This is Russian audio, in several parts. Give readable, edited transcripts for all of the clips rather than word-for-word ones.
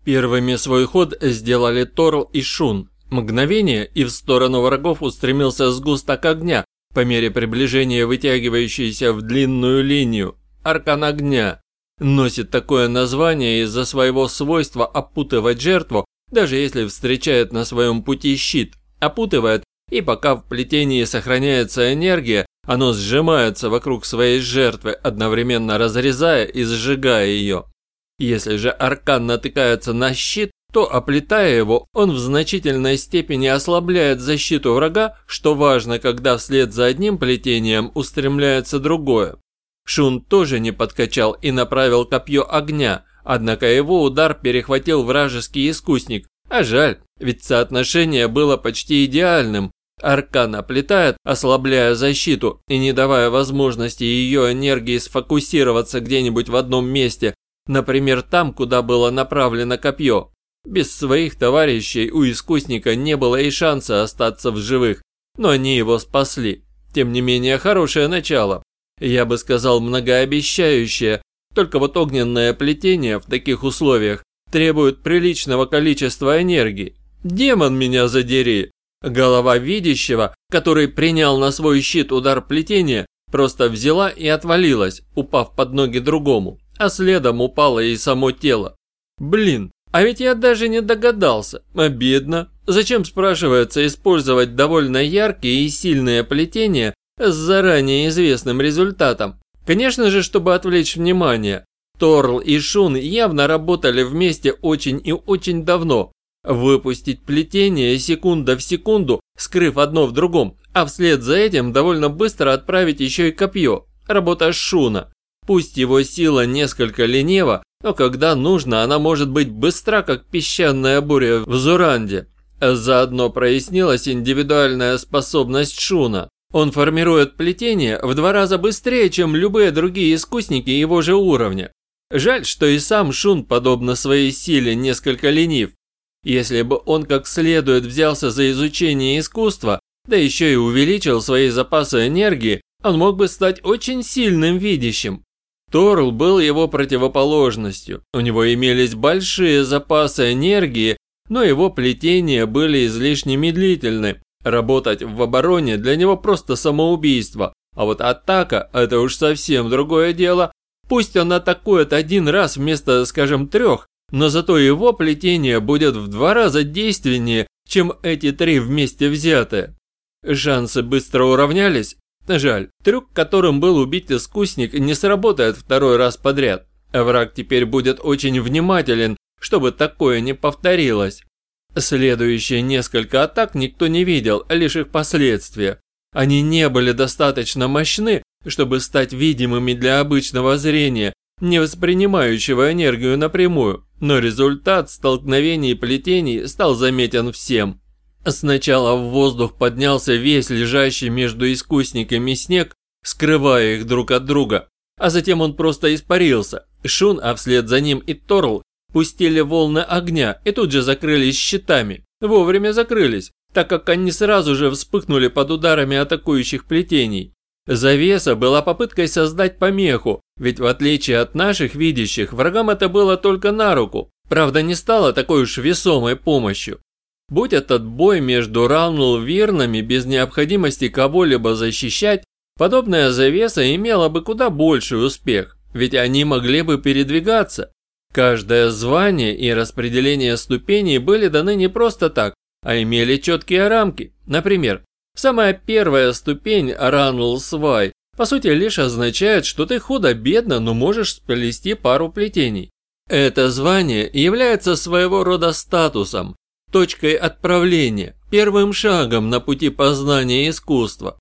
Первыми свой ход сделали Торл и Шун. Мгновение, и в сторону врагов устремился сгусток огня, по мере приближения вытягивающийся в длинную линию. Аркан огня. Носит такое название из-за своего свойства опутывать жертву, даже если встречает на своем пути щит. Опутывает, и пока в плетении сохраняется энергия, оно сжимается вокруг своей жертвы, одновременно разрезая и сжигая ее. Если же аркан натыкается на щит, то, оплетая его, он в значительной степени ослабляет защиту врага, что важно, когда вслед за одним плетением устремляется другое. Шун тоже не подкачал и направил копье огня, однако его удар перехватил вражеский искусник. А жаль, ведь соотношение было почти идеальным. Аркан оплетает, ослабляя защиту и не давая возможности ее энергии сфокусироваться где-нибудь в одном месте, например, там, куда было направлено копье. Без своих товарищей у искусника не было и шанса остаться в живых, но они его спасли. Тем не менее, хорошее начало. Я бы сказал, многообещающее, только вот огненное плетение в таких условиях требует приличного количества энергии. Демон меня задери! Голова видящего, который принял на свой щит удар плетения, просто взяла и отвалилась, упав под ноги другому, а следом упало и само тело. Блин, а ведь я даже не догадался. Обидно. Зачем, спрашивается, использовать довольно яркие и сильные плетения с заранее известным результатом? Конечно же, чтобы отвлечь внимание. Торл и Шун явно работали вместе очень и очень давно. Выпустить плетение секунда в секунду, скрыв одно в другом, а вслед за этим довольно быстро отправить еще и копье. Работа Шуна. Пусть его сила несколько ленива, но когда нужно, она может быть быстра, как песчаная буря в Зуранде. Заодно прояснилась индивидуальная способность Шуна. Он формирует плетение в 2 раза быстрее, чем любые другие искусники его же уровня. Жаль, что и сам Шун, подобно своей силе, несколько ленив. Если бы он как следует взялся за изучение искусства, да еще и увеличил свои запасы энергии, он мог бы стать очень сильным видящим. Торл был его противоположностью. У него имелись большие запасы энергии, но его плетения были излишне медлительны. Работать в обороне для него просто самоубийство, а вот атака – это уж совсем другое дело. Пусть он атакует 1 раз вместо, скажем, 3, но зато его плетение будет в 2 раза действеннее, чем эти 3 вместе взятые. Шансы быстро уравнялись. Жаль, трюк, которым был убить искусник, не сработает 2 раз подряд. Враг теперь будет очень внимателен, чтобы такое не повторилось. Следующие несколько атак никто не видел, лишь их последствия. Они не были достаточно мощны, чтобы стать видимыми для обычного зрения, не воспринимающего энергию напрямую, но результат столкновений плетений стал заметен всем. Сначала в воздух поднялся весь лежащий между искусниками снег, скрывая их друг от друга, а затем он просто испарился. Шун, а вслед за ним и Торл, пустили волны огня и тут же закрылись щитами. Вовремя закрылись, так как они сразу же вспыхнули под ударами атакующих плетений. Завеса была попыткой создать помеху, ведь в отличие от наших видящих, врагам это было только на руку, правда не стало такой уж весомой помощью. Будь этот бой между Раннул-Вирнами без необходимости кого-либо защищать, подобная завеса имела бы куда больший успех, ведь они могли бы передвигаться. Каждое звание и распределение ступеней были даны не просто так, а имели четкие рамки. Например, самая первая ступень Раннул-Свай по сути лишь означает, что ты худо-бедно, но можешь сплести пару плетений. Это звание является своего рода статусом, точкой отправления, первым шагом на пути познания искусства.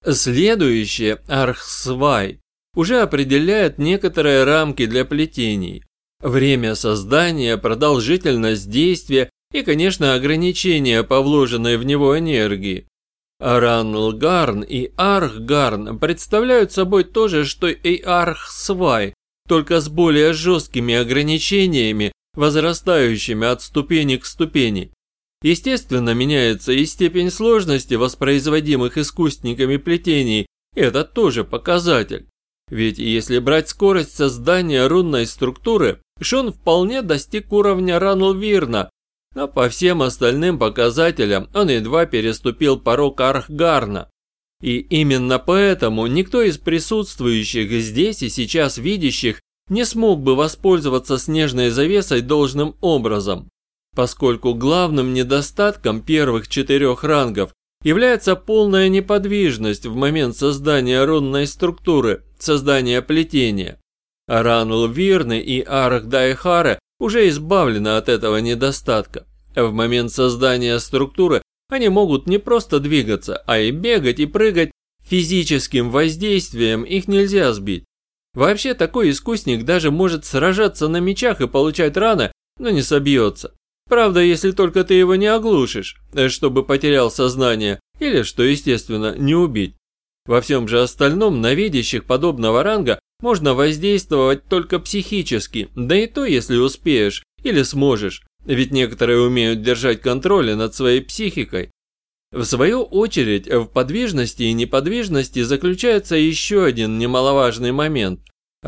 Следующее, Арх-Свай, уже определяет некоторые рамки для плетений. Время создания, продолжительность действия и, конечно, ограничения по вложенной в него энергии. Раннул-Гарн и Арх-Гарн представляют собой то же, что и Арх-Свай, только с более жесткими ограничениями, возрастающими от ступени к ступени. Естественно, меняется и степень сложности воспроизводимых искусниками плетений, это тоже показатель. Ведь если брать скорость создания рунной структуры, Шун вполне достиг уровня Ранлвирна, но по всем остальным показателям он едва переступил порог Архгарна. И именно поэтому никто из присутствующих здесь и сейчас видящих не смог бы воспользоваться снежной завесой должным образом, поскольку главным недостатком первых 4 рангов является полная неподвижность в момент создания рунной структуры, создания плетения. Ранлвирны и Архдайхары уже избавлены от этого недостатка. В момент создания структуры они могут не просто двигаться, а и бегать и прыгать. Физическим воздействием их нельзя сбить. Вообще такой искусник даже может сражаться на мечах и получать раны, но не собьется. Правда, если только ты его не оглушишь, чтобы потерял сознание, или, что естественно, не убить. Во всем же остальном на видящих подобного ранга можно воздействовать только психически, да и то, если успеешь или сможешь, ведь некоторые умеют держать контроль над своей психикой. В свою очередь, в подвижности и неподвижности заключается еще один немаловажный момент.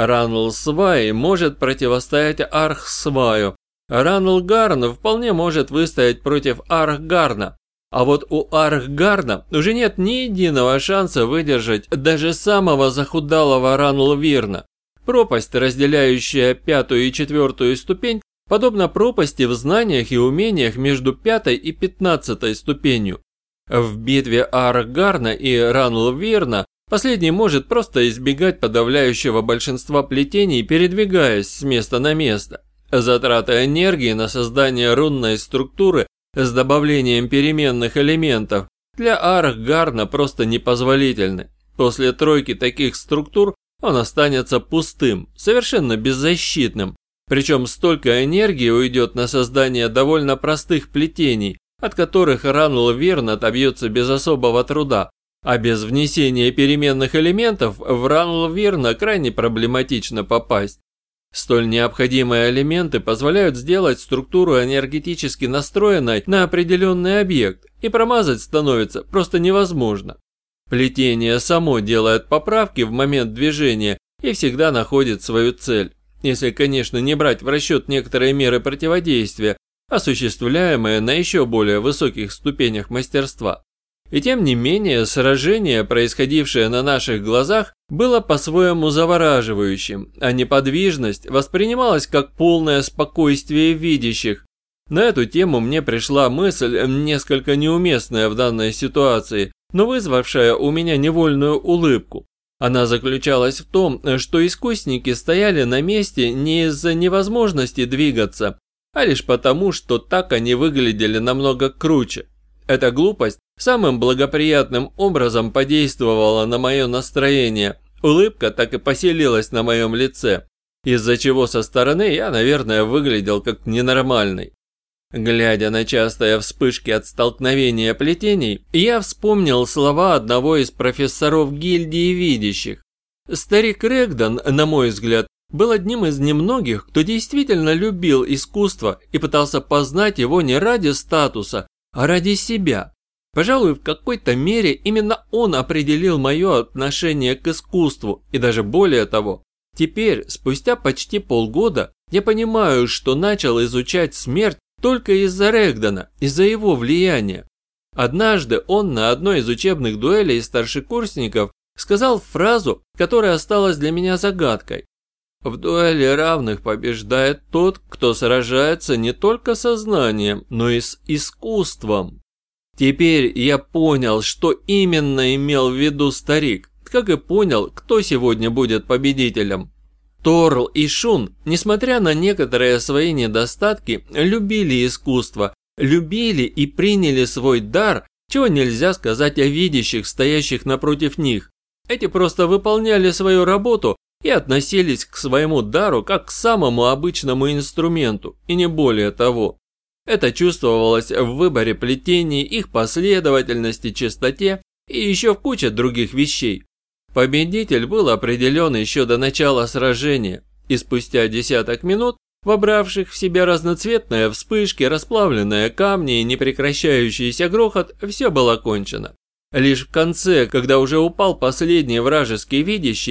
Ранлсвай может противостоять Архсваю, Ранлгарн вполне может выстоять против Архгарна. А вот у Архгарна уже нет ни единого шанса выдержать даже самого захудалого Ранлвирна. Пропасть, разделяющая 5-ю и 4-ю ступень, подобна пропасти в знаниях и умениях между 5-й и 15-й ступенью. В битве Архгарна и Ранлвирна последний может просто избегать подавляющего большинства плетений, передвигаясь с места на место. Затраты энергии на создание рунной структуры с добавлением переменных элементов для Архгарна просто непозволительны. После 3 таких структур он останется пустым, совершенно беззащитным. Причем столько энергии уйдет на создание довольно простых плетений, от которых Ранлвирн отобьется без особого труда. А без внесения переменных элементов в Ранлвирна крайне проблематично попасть. Столь необходимые элементы позволяют сделать структуру энергетически настроенной на определенный объект, и промазать становится просто невозможно. Плетение само делает поправки в момент движения и всегда находит свою цель, если, конечно, не брать в расчет некоторые меры противодействия, осуществляемые на еще более высоких ступенях мастерства. И тем не менее, сражение, происходившее на наших глазах, было по-своему завораживающим, а неподвижность воспринималась как полное спокойствие видящих. На эту тему мне пришла мысль, несколько неуместная в данной ситуации, но вызвавшая у меня невольную улыбку. Она заключалась в том, что искусники стояли на месте не из-за невозможности двигаться, а лишь потому, что так они выглядели намного круче. Эта глупость самым благоприятным образом подействовала на мое настроение. Улыбка так и поселилась на моем лице, из-за чего со стороны я, наверное, выглядел как ненормальный. Глядя на частые вспышки от столкновения плетений, я вспомнил слова одного из профессоров гильдии видящих. Старик Рэгдон, на мой взгляд, был одним из немногих, кто действительно любил искусство и пытался познать его не ради статуса, а ради себя. Пожалуй, в какой-то мере именно он определил мое отношение к искусству, и даже более того. Теперь, спустя почти полгода, я понимаю, что начал изучать смерть только из-за Рэгдона, из-за его влияния. Однажды он на одной из учебных дуэлей старшекурсников сказал фразу, которая осталась для меня загадкой. В дуэли равных побеждает тот, кто сражается не только со знанием, но и с искусством. Теперь я понял, что именно имел в виду старик, как и понял, кто сегодня будет победителем. Торл и Шун, несмотря на некоторые свои недостатки, любили искусство, любили и приняли свой дар, чего нельзя сказать о видящих, стоящих напротив них. Эти просто выполняли свою работу и относились к своему дару как к самому обычному инструменту, и не более того. Это чувствовалось в выборе плетений, их последовательности, чистоте и еще в куче других вещей. Победитель был определен еще до начала сражения, и спустя десяток минут, вобравших в себя разноцветные вспышки, расплавленные камни и непрекращающийся грохот, все было кончено. Лишь в конце, когда уже упал последний вражеский видящий,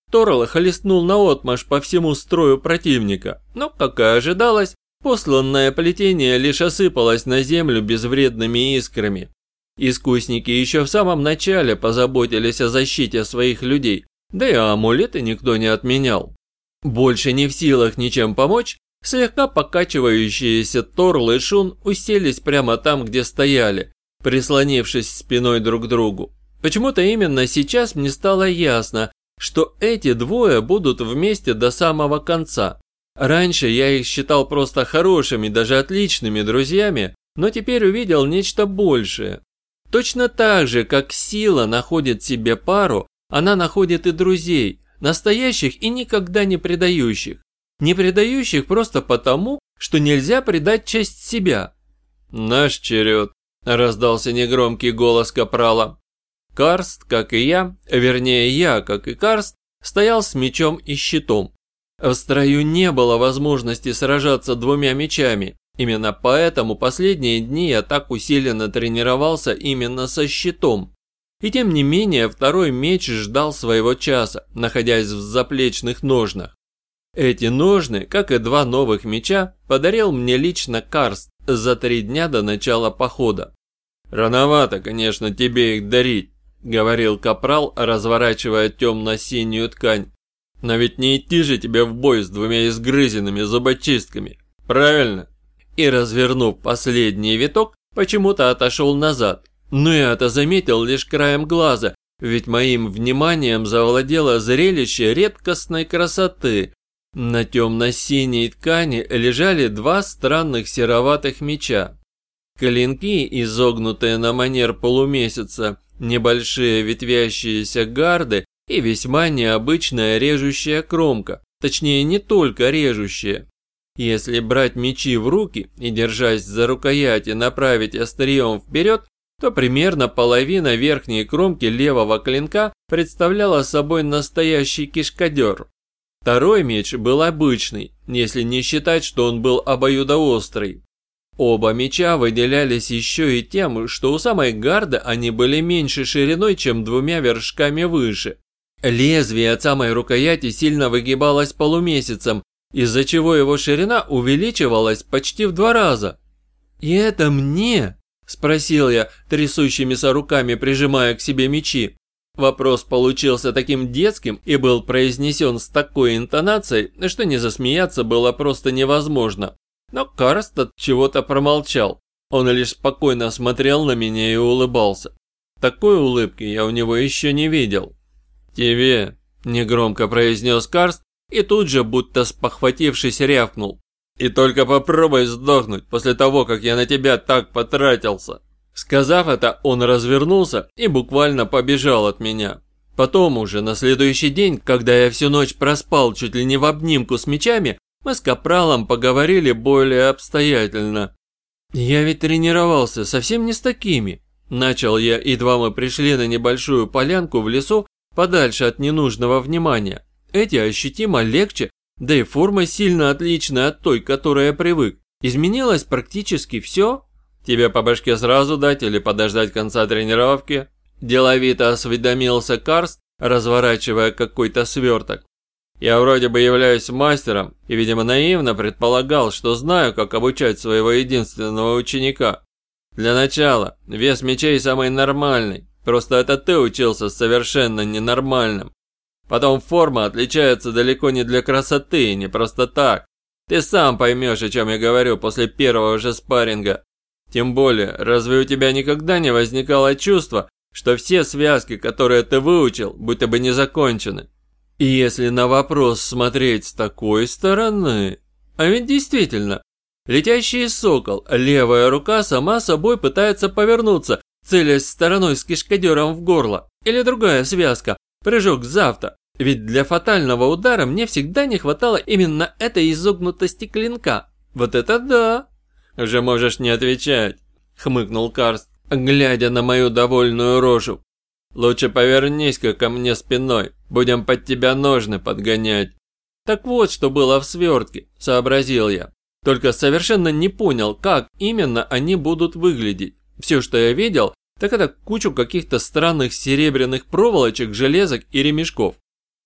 Торл хлестнул наотмашь по всему строю противника, но, как и ожидалось, посланное плетение лишь осыпалось на землю безвредными искрами. Искусники еще в самом начале позаботились о защите своих людей, да и амулеты никто не отменял. Больше не в силах ничем помочь, слегка покачивающиеся Торл и Шун уселись прямо там, где стояли, прислонившись спиной друг к другу. Почему-то именно сейчас мне стало ясно, что эти двое будут вместе до самого конца. Раньше я их считал просто хорошими, даже отличными друзьями, но теперь увидел нечто большее. Точно так же, как сила находит себе пару, она находит и друзей, настоящих и никогда не предающих. Не предающих просто потому, что нельзя предать часть себя. «Наш черед», – раздался негромкий голос капрала. Карст, как и я, вернее я, как и Карст, стоял с мечом и щитом. В строю не было возможности сражаться двумя мечами, именно поэтому последние дни я так усиленно тренировался именно со щитом. И тем не менее второй меч ждал своего часа, находясь в заплечных ножнах. Эти ножны, как и 2 новых меча, подарил мне лично Карст за 3 дня до начала похода. «Рановато, конечно, тебе их дарить», – говорил капрал, разворачивая темно-синюю ткань. «Но ведь не идти же тебе в бой с 2 изгрызенными зубочистками, правильно?» И, развернув последний виток, почему-то отошел назад. Но я это заметил лишь краем глаза, ведь моим вниманием завладело зрелище редкостной красоты. На темно-синей ткани лежали 2 странных сероватых меча. Клинки, изогнутые на манер полумесяца, небольшие ветвящиеся гарды и весьма необычная режущая кромка, точнее не только режущая. Если брать мечи в руки и, держась за рукояти, направить острием вперед, то примерно половина верхней кромки левого клинка представляла собой настоящий кишкадер. Второй меч был обычный, если не считать, что он был обоюдоострый. Оба меча выделялись еще и тем, что у самой гарды они были меньше шириной, чем 2 вершками выше. Лезвие от самой рукояти сильно выгибалось полумесяцем, из-за чего его ширина увеличивалась почти в 2 раза. «И это мне?» – спросил я, трясущимися руками прижимая к себе мечи. Вопрос получился таким детским и был произнесен с такой интонацией, что не засмеяться было просто невозможно. Но Карст от чего-то промолчал. Он лишь спокойно смотрел на меня и улыбался. Такой улыбки я у него еще не видел. «Тебе», – негромко произнес Карст и тут же, будто спохватившись, рявкнул. «И только попробуй сдохнуть после того, как я на тебя так потратился». Сказав это, он развернулся и буквально побежал от меня. Потом уже на следующий день, когда я всю ночь проспал чуть ли не в обнимку с мечами, мы с капралом поговорили более обстоятельно. «Я ведь тренировался совсем не с такими», – начал я, едва мы пришли на небольшую полянку в лесу, подальше от ненужного внимания. Эти ощутимо легче, да и форма сильно отличная от той, к которой я привык. Изменилось практически все. Тебе по башке сразу дать или подождать конца тренировки?» Деловито осведомился Карст, разворачивая какой-то сверток. «Я вроде бы являюсь мастером и, видимо, наивно предполагал, что знаю, как обучать своего единственного ученика. Для начала, вес мечей самый нормальный, просто это ты учился совершенно ненормальным. Потом форма отличается далеко не для красоты, не просто так. Ты сам поймешь, о чем я говорю после первого же спарринга. Тем более, разве у тебя никогда не возникало чувства, что все связки, которые ты выучил, будто бы не закончены? И если на вопрос смотреть с такой стороны... А ведь действительно, летящий сокол, левая рука сама собой пытается повернуться, целясь стороной с кишкадером в горло. Или другая связка, прыжок завтра. Ведь для фатального удара мне всегда не хватало именно этой изогнутости клинка. Вот это да! «Уже можешь не отвечать», – хмыкнул Карст, глядя на мою довольную рожу. «Лучше повернись-ка ко мне спиной, будем под тебя ножны подгонять». Так вот, что было в свертке, сообразил я. Только совершенно не понял, как именно они будут выглядеть. Все, что я видел, так это кучу каких-то странных серебряных проволочек, железок и ремешков.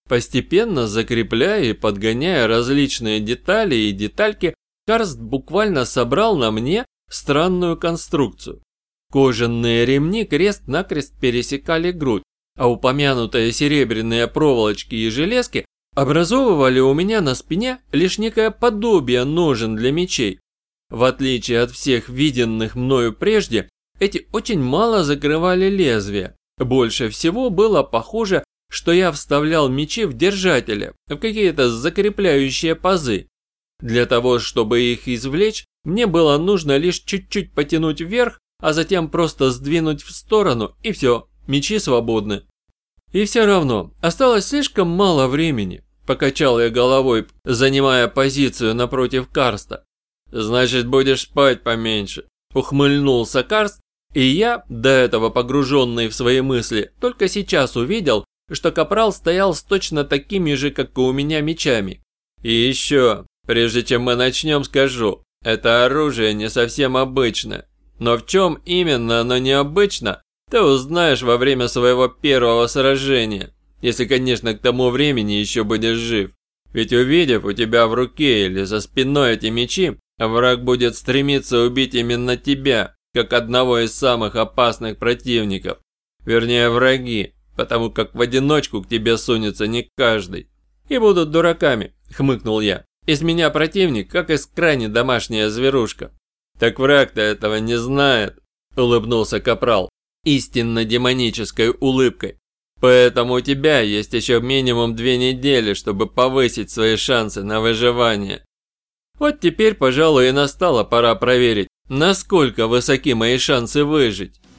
Постепенно закрепляя и подгоняя различные детали и детальки, Карст буквально собрал на мне странную конструкцию. Кожаные ремни крест-накрест пересекали грудь, а упомянутые серебряные проволочки и железки образовывали у меня на спине лишь некое подобие ножен для мечей. В отличие от всех виденных мною прежде, эти очень мало закрывали лезвие. Больше всего было похоже, что я вставлял мечи в держатели, в какие-то закрепляющие пазы. Для того, чтобы их извлечь, мне было нужно лишь чуть-чуть потянуть вверх, а затем просто сдвинуть в сторону, и все, мечи свободны. И все равно, осталось слишком мало времени, покачал я головой, занимая позицию напротив Карста. Значит, будешь спать поменьше, ухмыльнулся Карст, и я, до этого погруженный в свои мысли, только сейчас увидел, что капрал стоял с точно такими же, как и у меня, мечами. И еще, прежде чем мы начнем, скажу, это оружие не совсем обычное. Но в чем именно оно необычно, ты узнаешь во время своего первого сражения, если, конечно, к тому времени еще будешь жив. Ведь увидев у тебя в руке или за спиной эти мечи, враг будет стремиться убить именно тебя, как одного из самых опасных противников. Вернее, враги, потому как в одиночку к тебе сунется не каждый. И будут дураками, хмыкнул я. Из меня противник, как из крайне домашняя зверушка. Так враг-то этого не знает, улыбнулся капрал, истинно демонической улыбкой. Поэтому у тебя есть еще минимум 2 недели, чтобы повысить свои шансы на выживание. Вот теперь, пожалуй, и настала пора проверить, насколько высоки мои шансы выжить.